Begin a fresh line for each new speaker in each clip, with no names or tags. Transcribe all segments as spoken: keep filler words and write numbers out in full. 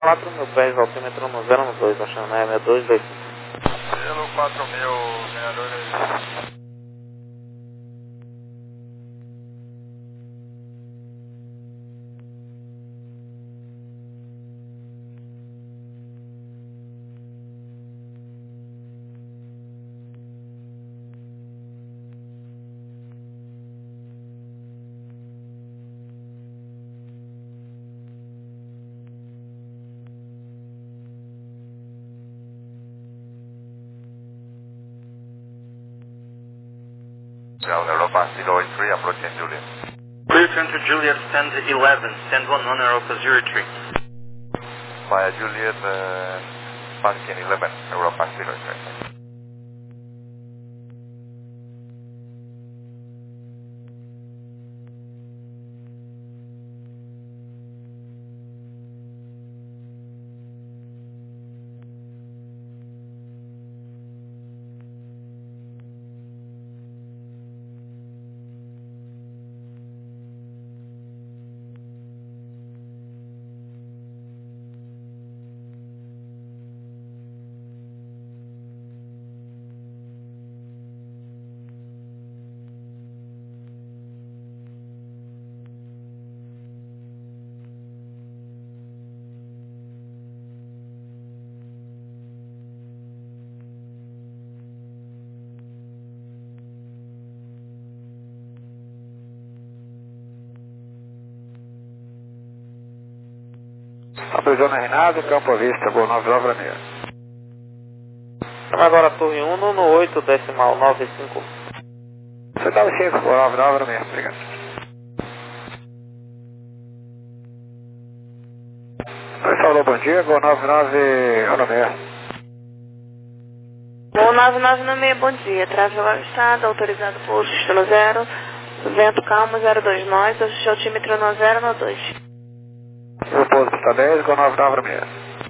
quatro mil pés, altímetro no zero no dois, achando é seis dois dois cinco.
Pelo quatro mil, seis dois dois cinco. Europa zero eight three, approaching Juliet.
Clear turn to Juliet, stand eleven, stand one one Europa zero three.
Via Juliet, uh, Pumpkin eleven, Europa zero three.
Abrizona Reinaldo, Campo Vista, Gol nove nove meia.
Chama agora a torre um no oito, decimal nove cinco.
Você dá o cinco, Gol nove nove meia, obrigado. Oi, falou, bom dia, Gol nove nove meia.
Gol nove nove meia, bom dia. Tráfego avistado, autorizado por destino zero, vento calmo zero dois nós, ajuste altímetro no zero no dois.
O pouso está dez, Gol nove nove meia.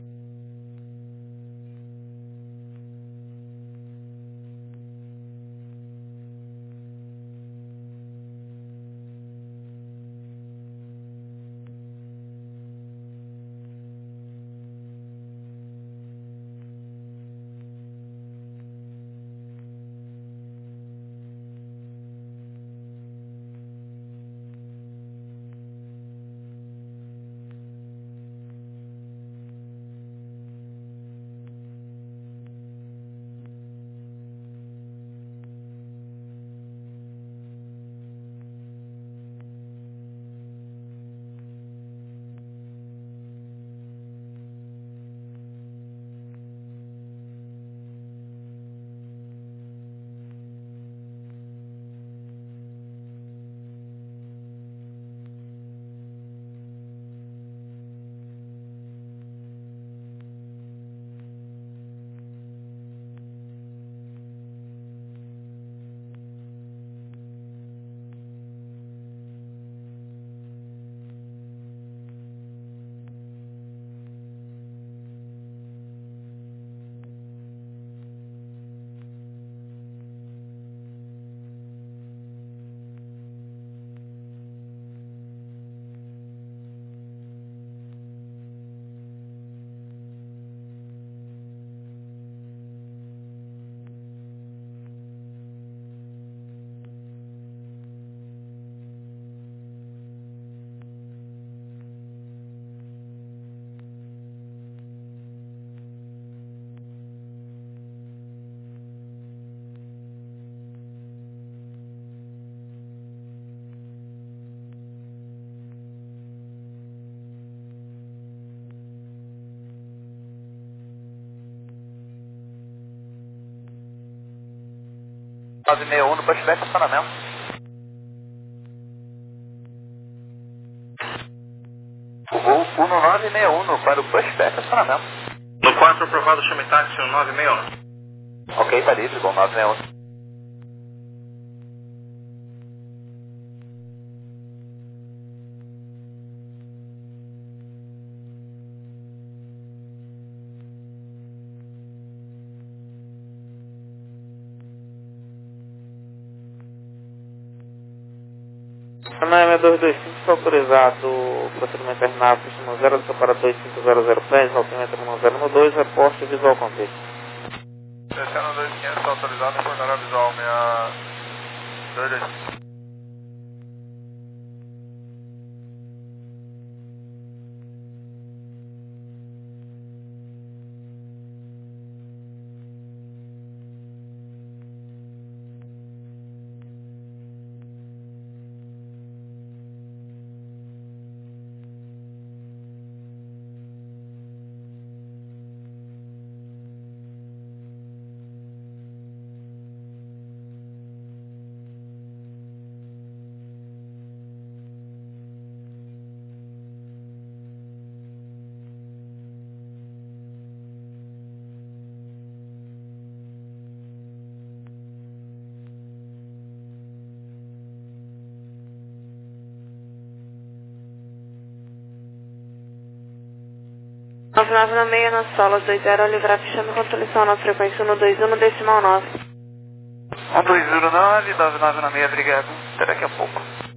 nove seis um no pushback estacionamento. O voo um no nove seis um para o pushback estacionamento.
No quatro, aprovado, chame táxi nove seis um.
Ok, Paris, Gol nove seis um.
na M dois dois cinco, está autorizado o procedimento terminado, sistema zero, para dois cinco zero zero pés, altímetro um zero um dois, reposte visual contexto.
Descendo dois quinhentos, está autorizado, fornalha visual seis dois dois cinco.
nove nove nove seis na sola dois zero, livrar fechando controlação na frequência um dois um no decimal nove.
um dois zero nove, nove nove nove seis, obrigado. Até daqui a pouco.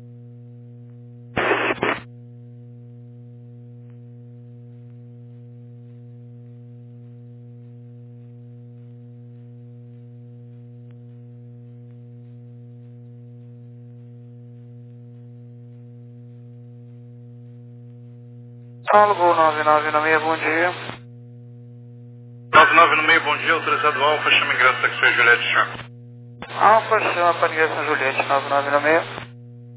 Algo nove nove nove seis, bom dia.
nove nove nove seis, bom dia, autorizado Alfa, chama ingresso da X-Ray Juliette, senhor.
Alfa, chama para ingresso Juliette, nove nove nove seis.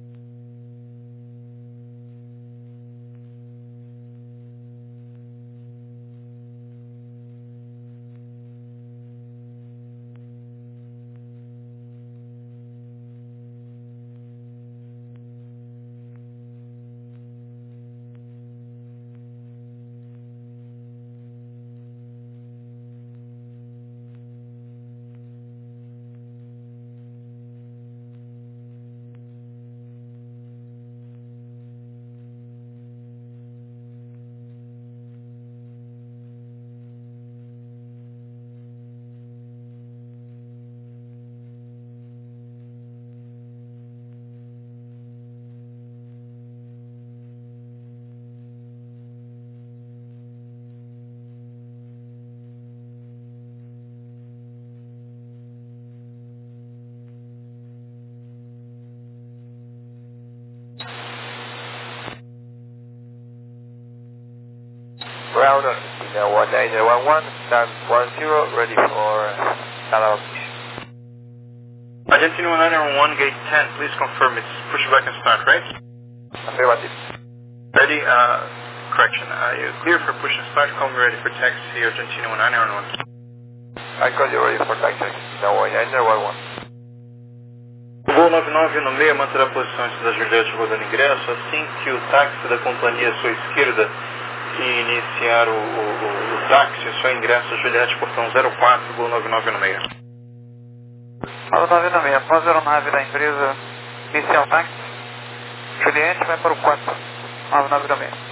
Ground on one nine zero one one, stand one zero, ready for Salaam.
Argentina one nine zero one, gate ten, please confirm it's pushback and start, right?
Affirmative.
Ready, uh, correction, are you clear for push and start? Call me ready for taxi, Argentina one nine zero one.
I call you ready for taxi, Argentina one nine zero one.
O voo nove nove nove seis manterá a posição antes da Juliette rodando ingresso, assim que o táxi da companhia à sua esquerda e iniciar o, o, o, o táxi, só ingresso Juliette, portão zero quatro, voo nove nove nove seis.
nove nove nove seis, após a aeronave da empresa, iniciar o táxi, Juliette vai para o quatro, nove nove nove seis.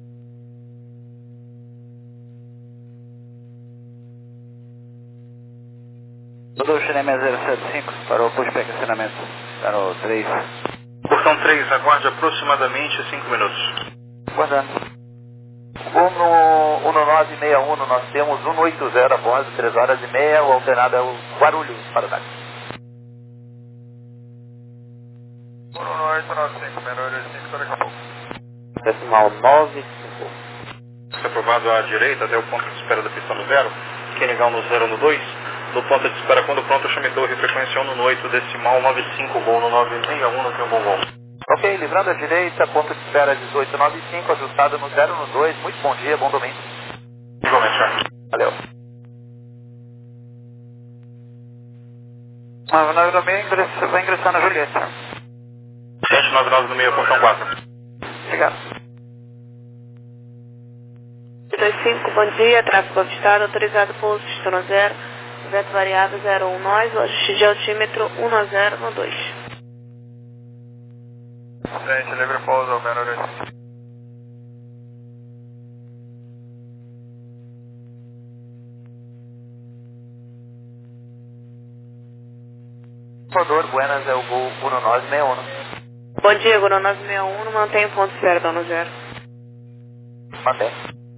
Todo Xeremia zero sete cinco, para o pushback acionamento, está no três.
Portão três, aguarde aproximadamente cinco minutos.
Guardando. um nove seis um, nós temos um oito zero a bordo, três horas e meia, o alternado é o Guarulhos para o táxi. um oito nove cinco, menor cinco, daqui a pouco.
Decimal nove cinco.
Está aprovado à direita até o ponto de espera da pista no zero, quem ligar no zero no dois, no ponto de espera quando pronto, chame torre, frequência um no oito, decimal nove cinco, voo no nove seis um, não tem um bom voo.
Ok, livrando a direita, ponto de espera dezoito nove cinco, ajustado no zero no dois, muito bom dia, bom domingo.
Igualmente, senhor.
Valeu. nove nove nove seis, vai ingressar na Juliette, senhor.
sete nove nove nove seis, portão quatro.
Obrigado.
dois cinco, bom dia, tráfego avistado, autorizado pouso, sistema zero, vento variável zero um, nós, o ajuste de altímetro um nove zero no dois.
Frente, livre pouso, menor cinco. Salvador, Buenas é o voo um nove seis um.
Bom dia, Guru nove seis um, mantém o ponto zero, dono zero.
Mantém.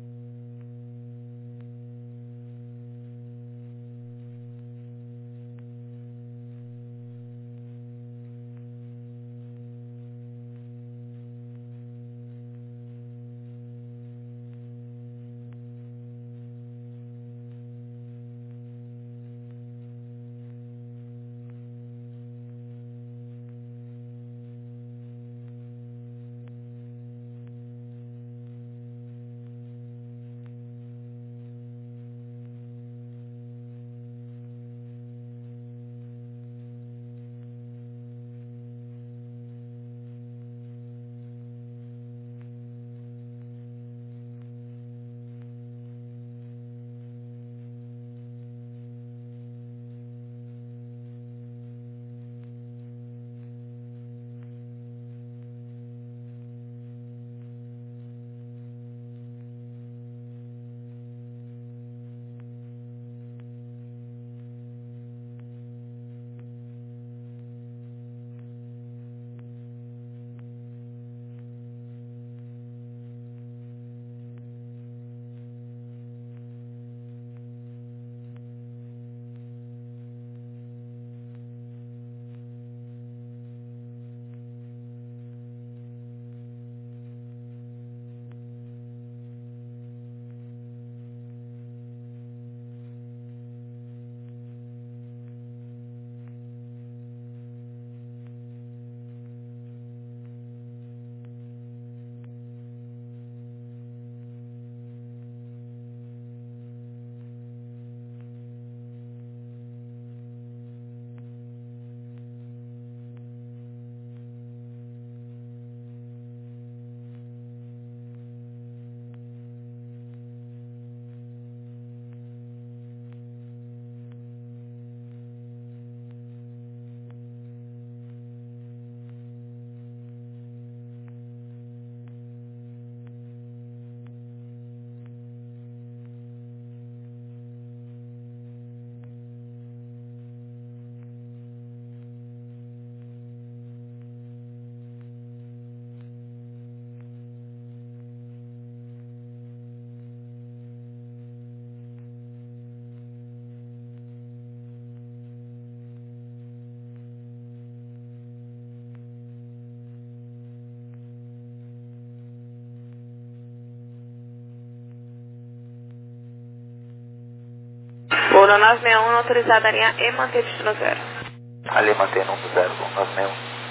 Guru nove seis um, autorizada a linha E, manter destino zero.
Ali mantendo um zero, nove seis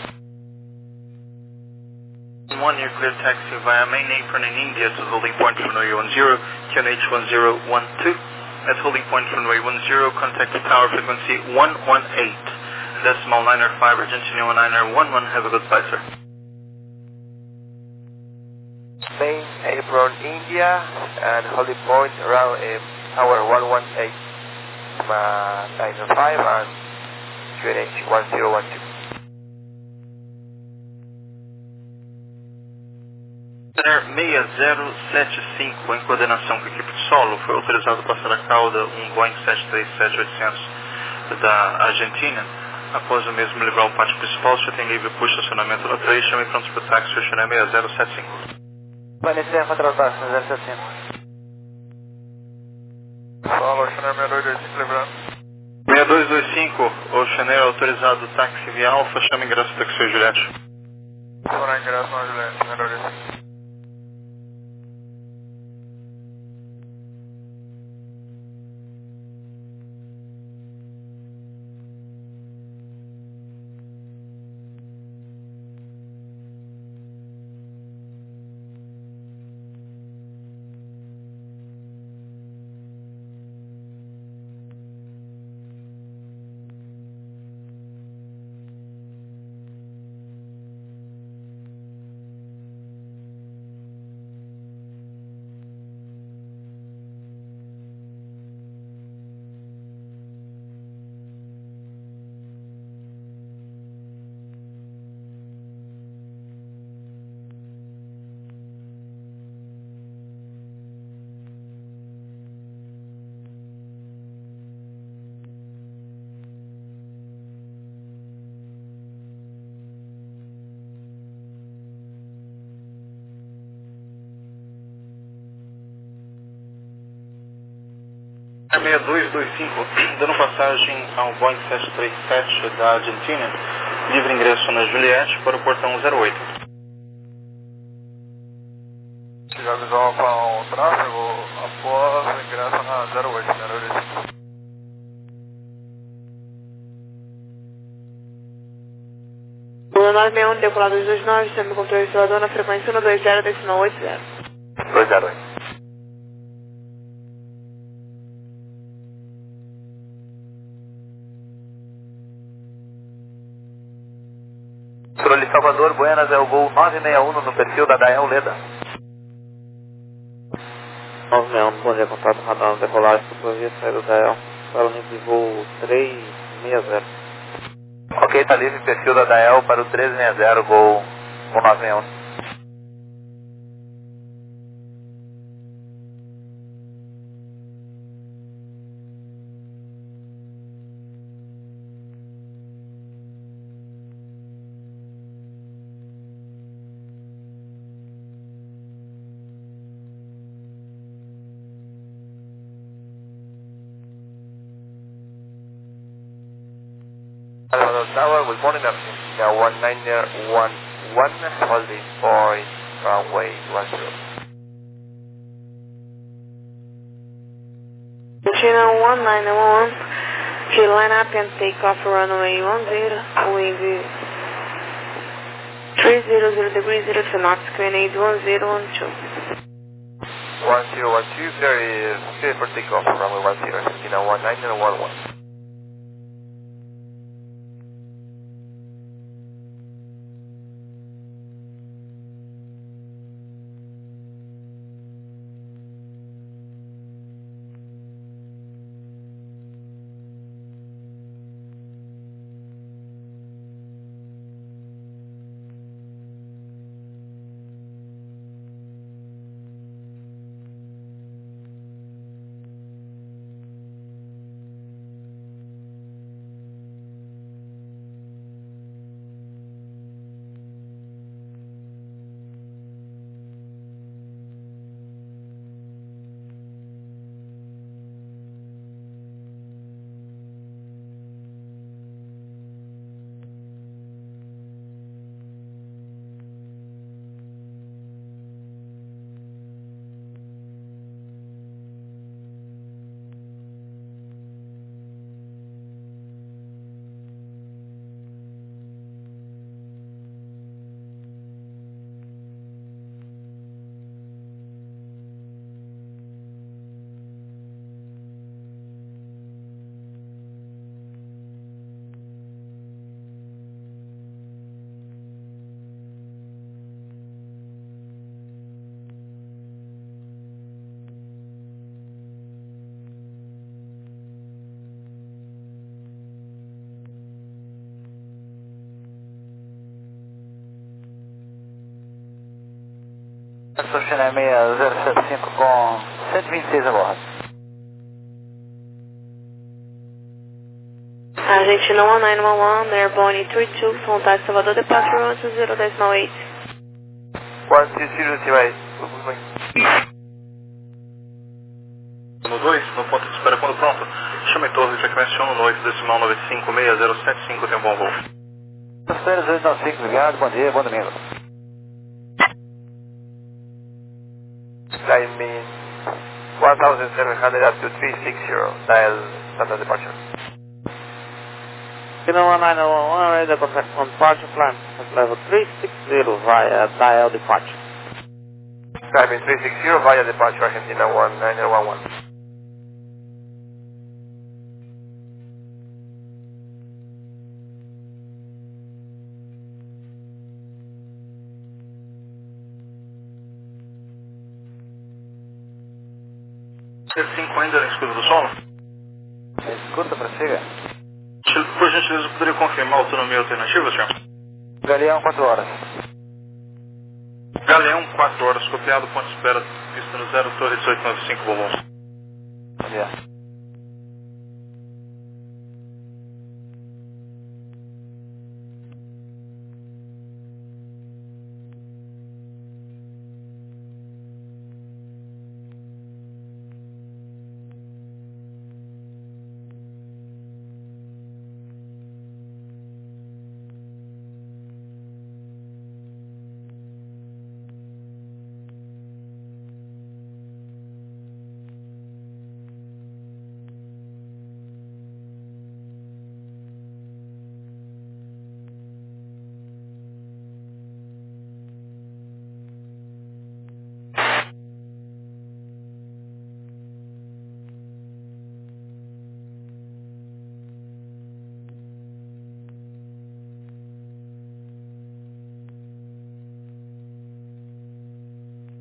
um.
One year clear taxi via main apron in India to holding point for runway one zero, Q N H one zero one two. At holding point for runway one zero, contact the tower frequency one one eight. Decimal niner five, Argentina one niner one one. Have a good flight, sir.
Main apron India and holding point around um, tower one one eight. niner five and Q N H one zero one two.
seis zero sete cinco, em coordenação com a equipe de solo, foi autorizado a passar a cauda um Boeing sete três sete oitocentos da Argentina. Após o mesmo livrar o pátio principal, você tem livre por estacionamento no três, chame prontos para o táxi, o China seis zero sete cinco.
Planecer contra o táxi, zero sete cinco.
Fala, China seis dois dois cinco, livrando.
seis dois dois cinco, o Chanel autorizado táxi via Alfa, chama ingresso do taxi Juliette.
Chama ingresso na Juliette, seis dois dois cinco.
seis dois dois cinco, dando passagem ao Boeing sete três sete da Argentina, livre ingresso na Juliette para o portão zero oito.
Já avisou com o tráfego após o ingresso na zero oito, né?
Lula nove seis um, decolado dois dois nove, sistema de controle instalador na frequência um dois zero, decimal oito zero.
dois zero oito. Controle Salvador, Buenas, é o voo nove seis um no perfil da Dael Leda.
nove seis um, bom dia, contato radar, decolagem, fotografia, saída da E L, para o nível de voo três seis zero.
Ok, está livre, perfil da Dael para o três seis zero, voo nove seis um. Salvador Tower, good morning, Argentina one nine one one, holding for runway one zero.
Argentina one nine one one, to line up and take off runway one zero, wind three zero zero degrees zero to knots, coordinate one zero one two.
one zero one two, clear is clear for takeoff runway one zero, Argentina one nine one one. Sou China seis zero sete cinco com cento e vinte e seis a bordo.
Argentina one nine one one, airborne three two, contato Salvador, departure one two zero decimal eight.
one two zero decimal eight.
No dois, no ponto de espera quando pronto, chame torre frequência um oito decimal nove cinco seis zero sete cinco, tem um bom voo.
Espera dois nove cinco, obrigado, bom dia, bom domingo.
Climbing one thousand seven hundred up to three six zero, dial standard departure.
Argentina one nine one one, ready to contact on departure plan at level three six zero via dial departure.
Climbing three six zero via departure, Argentina one nine one one.
cinco ainda na escuta do sono?
Escuta, prossiga.
Por gentileza, poderia confirmar a autonomia alternativa, senhor?
Galeão, quatro horas.
Galeão, quatro horas, copiado, ponto de espera, pista no zero, torre dezoito nove cinco, Bolon.
Bom dia.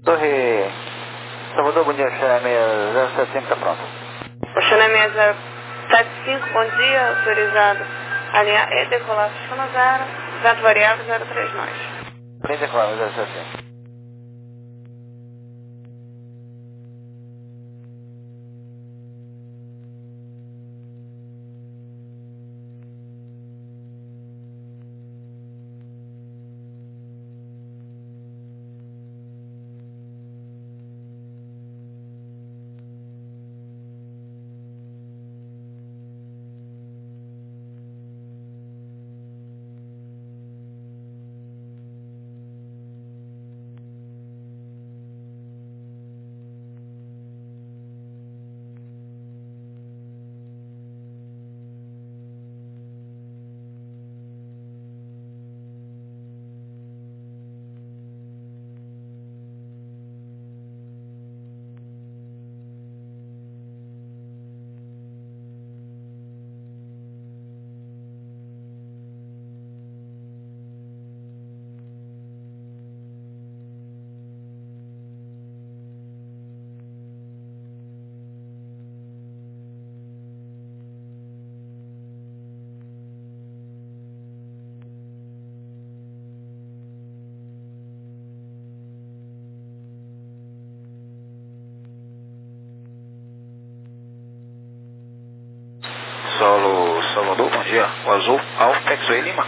Torre Salvador, bom dia, Xeremia zero sete cinco está pronto.
O Xeremia zero sete cinco, bom dia, autorizado a linha E, decolar Sustano zero, vento variável zero três nós.
Linha decolar zero sete cinco.
Solo Salvador, bom dia. O azul, Alfa X-Ray Lima.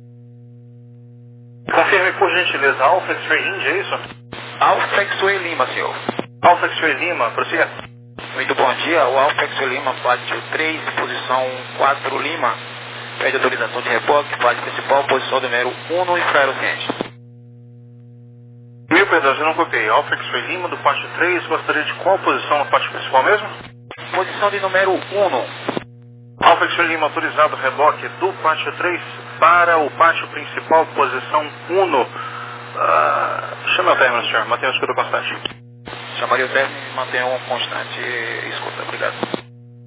Confirme por gentileza, Alfa X-Ray India, é isso?
Alfa X-Ray Lima, senhor.
Alfa X-Ray Lima, prossiga.
Muito bom dia, o Alfa X-Ray Lima, flight três, posição quatro Lima. Pede autorização de reboque, flight principal, posição número um no infraero-ciente.
Mil perdões, eu não copiei. Alfa X-Ray Lima, do pátio três, gostaria de qual posição no pátio principal mesmo?
Posição de número um.
Alfa X-Ray Lima, autorizado reboque do pátio três para o pátio principal, posição um. Uh, chame o término, senhor. Mantenha a escuta constante.
Chamaria o término e mantenha um constante escuta. Obrigado.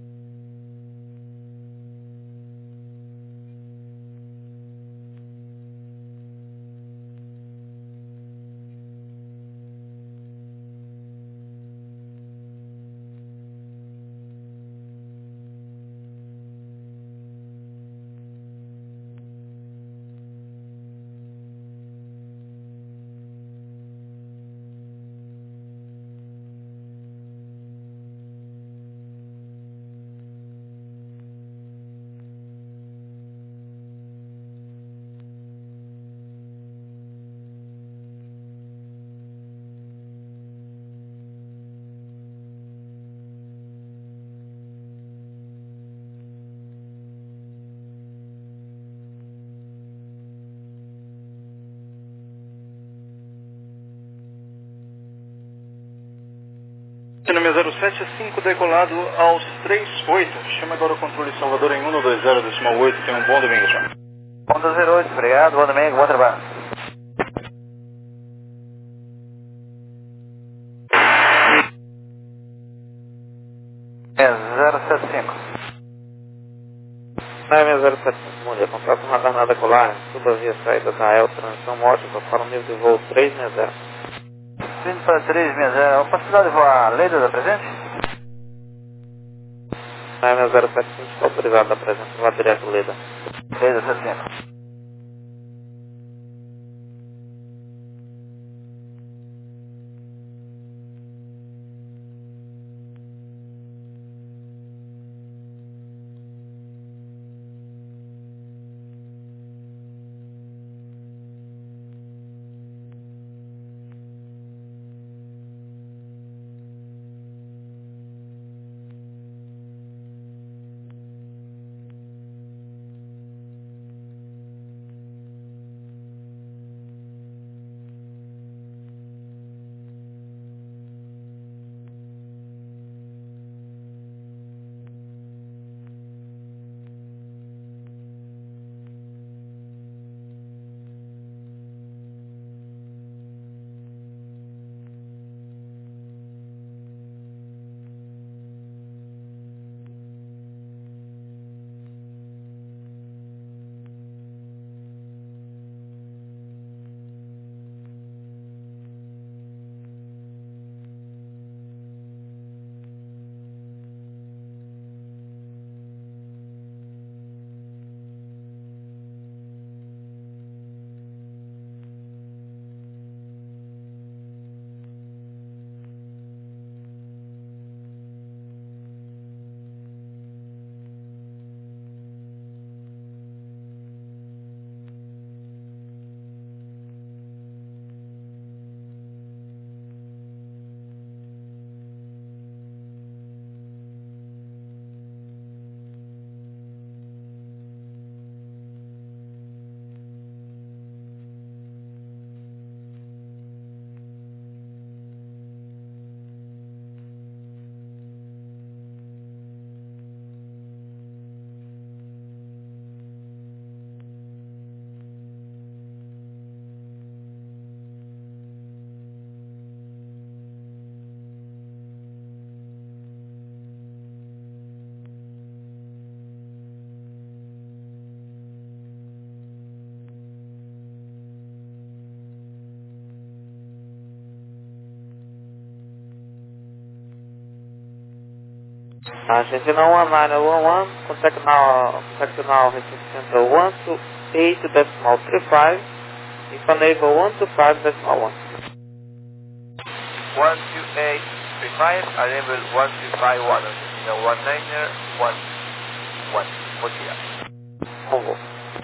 Número zero sete cinco, decolado aos três oito. Chama agora o controle Salvador em um dois zero, decimal oito. Tenha um bom domingo, senhor.
um zero oito, obrigado, bom domingo, bom trabalho. É zero sete cinco.
Xeremia zero sete cinco, bom dia, contrato com radar na decolar, suba via saída da El, transição móvel para o nível de voo três seis zero.
Vindo para três seis zero, a possibilidade de voar a Leida da presente?
Xeremia zero sete cinco, está autorizado da presença, vá direto Leda.
Leida sete cinco.
Argentina one nine one one, contact now, contact now Recife Center one two eight decimal three five, if unable one two five decimal one.
one two eight three five, unable one two five one, Argentina one niner one one, bom dia.
Bom voo.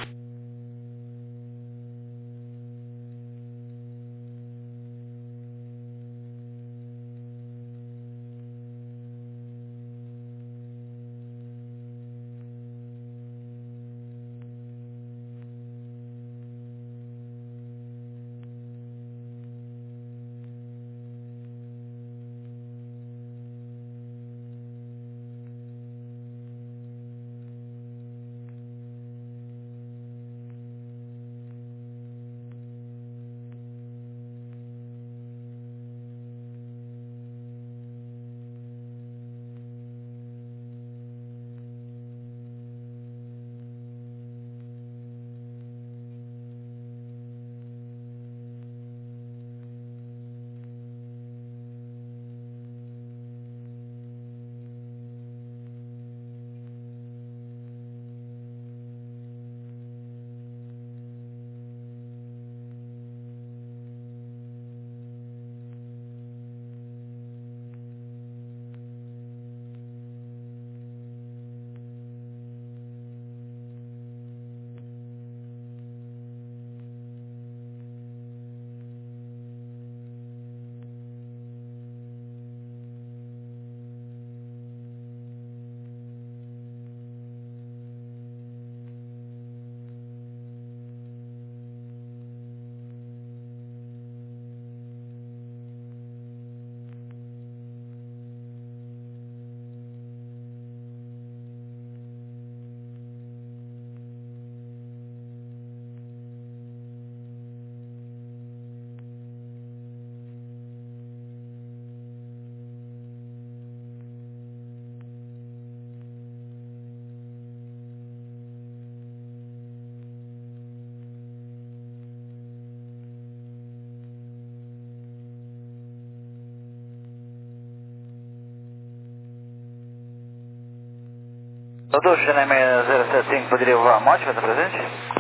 Doutor, C N M zero sete cinco poderia voar a Mote, vai estar presente?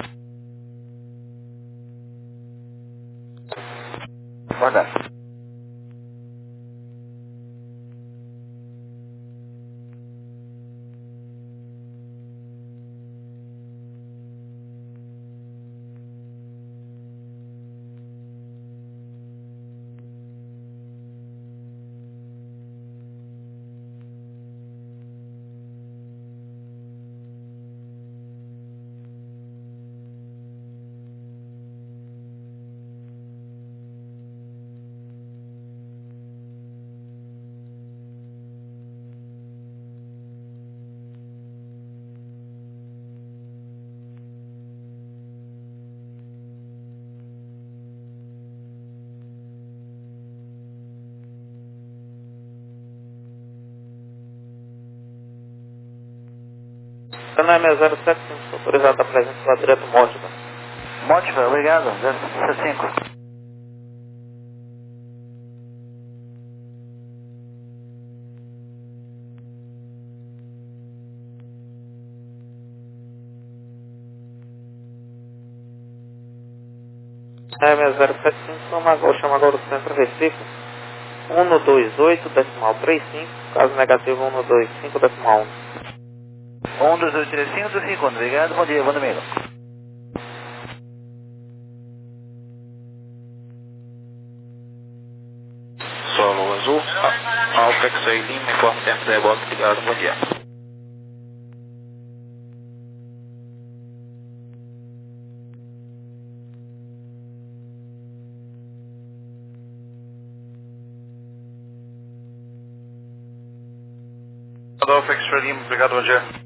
Guardando.
C N M zero sete cinco, autorizado a presença lá direto Módica.
Módica, obrigado, zero sete cinco.
C N M zero sete cinco, chama agora, chama agora o centro Recife, um dois oito decimal três cinco, caso negativo um dois cinco decimal um.
um, dois, oito, três, cinco, segundo. Obrigado, bom dia, bom domingo.
Solo azul, Alfa X-Ray Lima, informe tempo da reboque, obrigado, bom dia.
Alfa X-Ray Lima, obrigado, bom dia.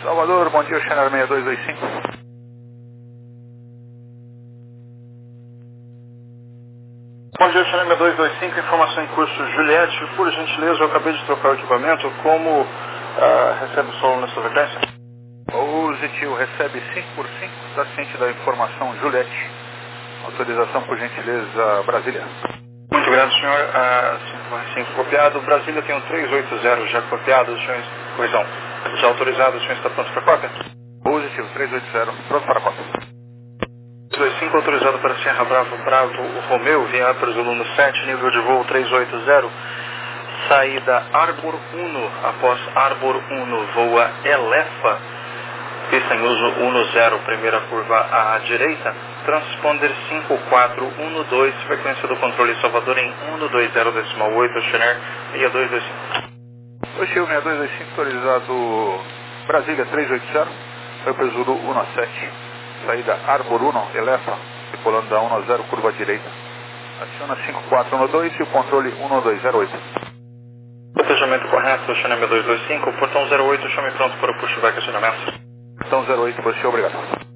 Salvador, bom dia, Channel seis dois dois cinco.
Bom dia, Channel seis dois dois cinco, informação em curso Juliette. Por gentileza, eu acabei de trocar o equipamento. Como uh, recebe o solo nessa frequência?
Positivo, recebe cinco por cinco, da ciente da informação Juliette. Autorização, por gentileza, Brasília.
Muito grato, senhor. Uh, cinco por cinco copiado. Brasília tem um três oito zero já copiado. O senhor, pois não, já autorizado. O senhor está pronto para cópia?
Positivo, três oito zero, pronto para cópia.
três dois cinco autorizado para Serra Bravo, Bravo, Romeu, via para Zulu sete, nível de voo três oito zero. Saída Arbor um, após Arbor um, voa Elefa. Pista em uso um zero, primeira curva à direita. Transponder cinco quatro um dois, frequência do controle Salvador em um dois zero decimal oito, Chener seis dois dois cinco.
Positivo, seis dois dois cinco, autorizado Brasília três oito zero, foi para Zulu sete. Saída Arbor um, Elefa, circulando da um zero, curva à direita. Aciona cinco quatro um dois e o controle um dois zero oito.
Protejamento correto, Channel seis dois dois cinco, portão zero oito, chame pronto para o pushback acionamento.
Portão zero oito, positivo, obrigado.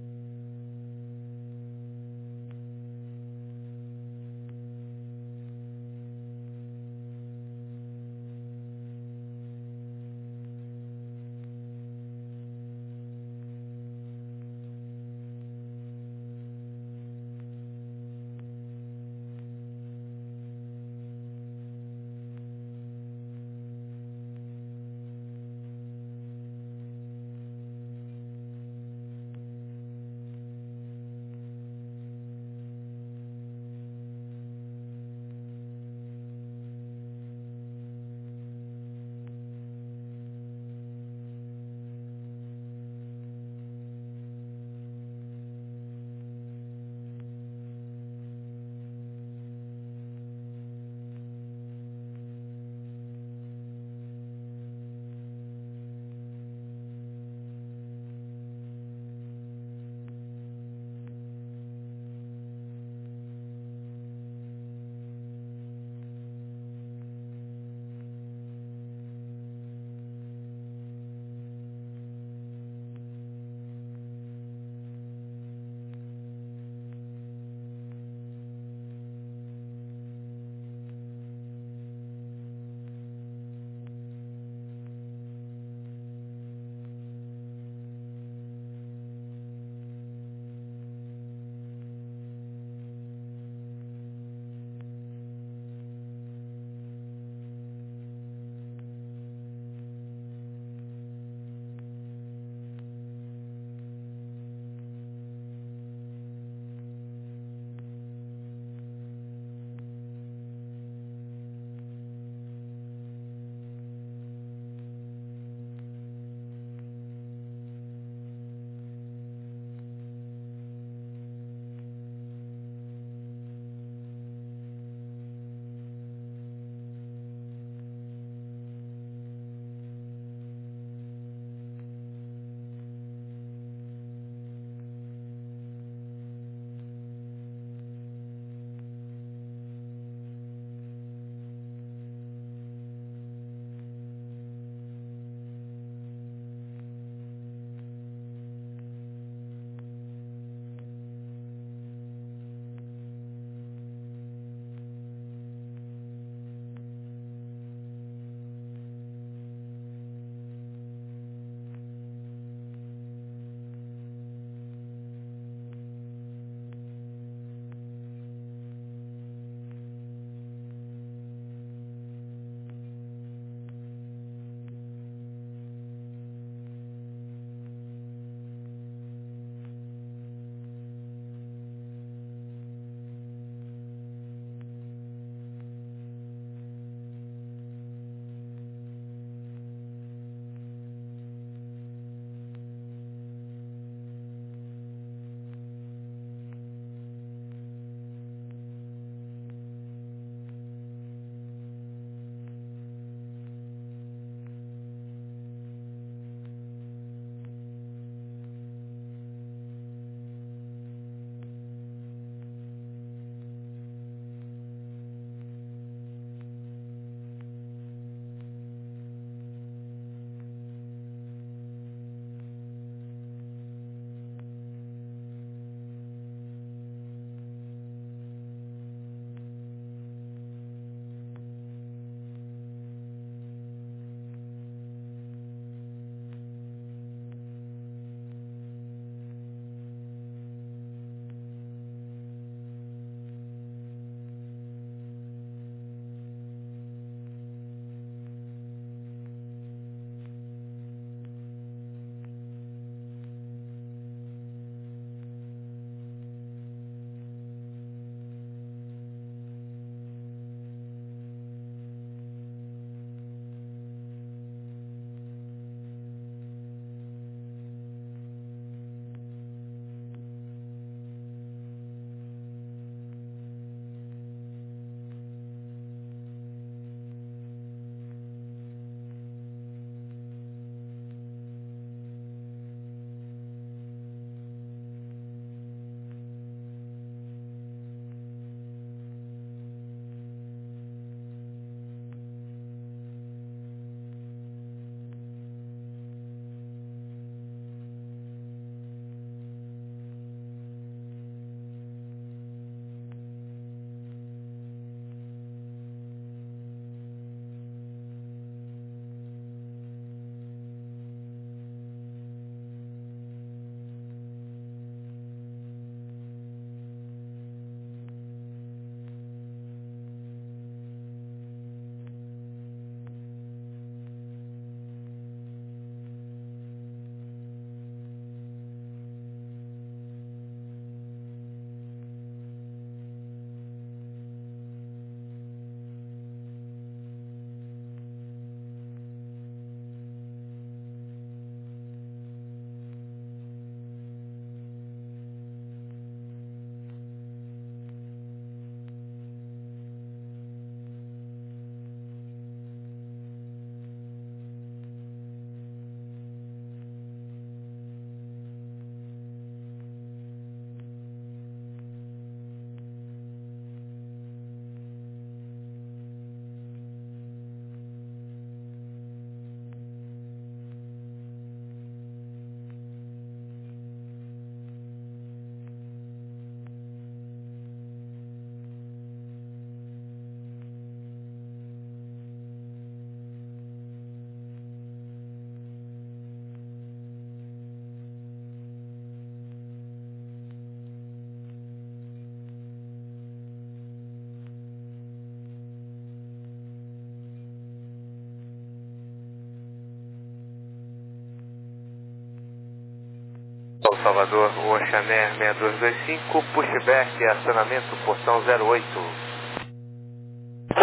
Salvador, Oxané seis dois dois cinco, pushback, acionamento, portão zero oito.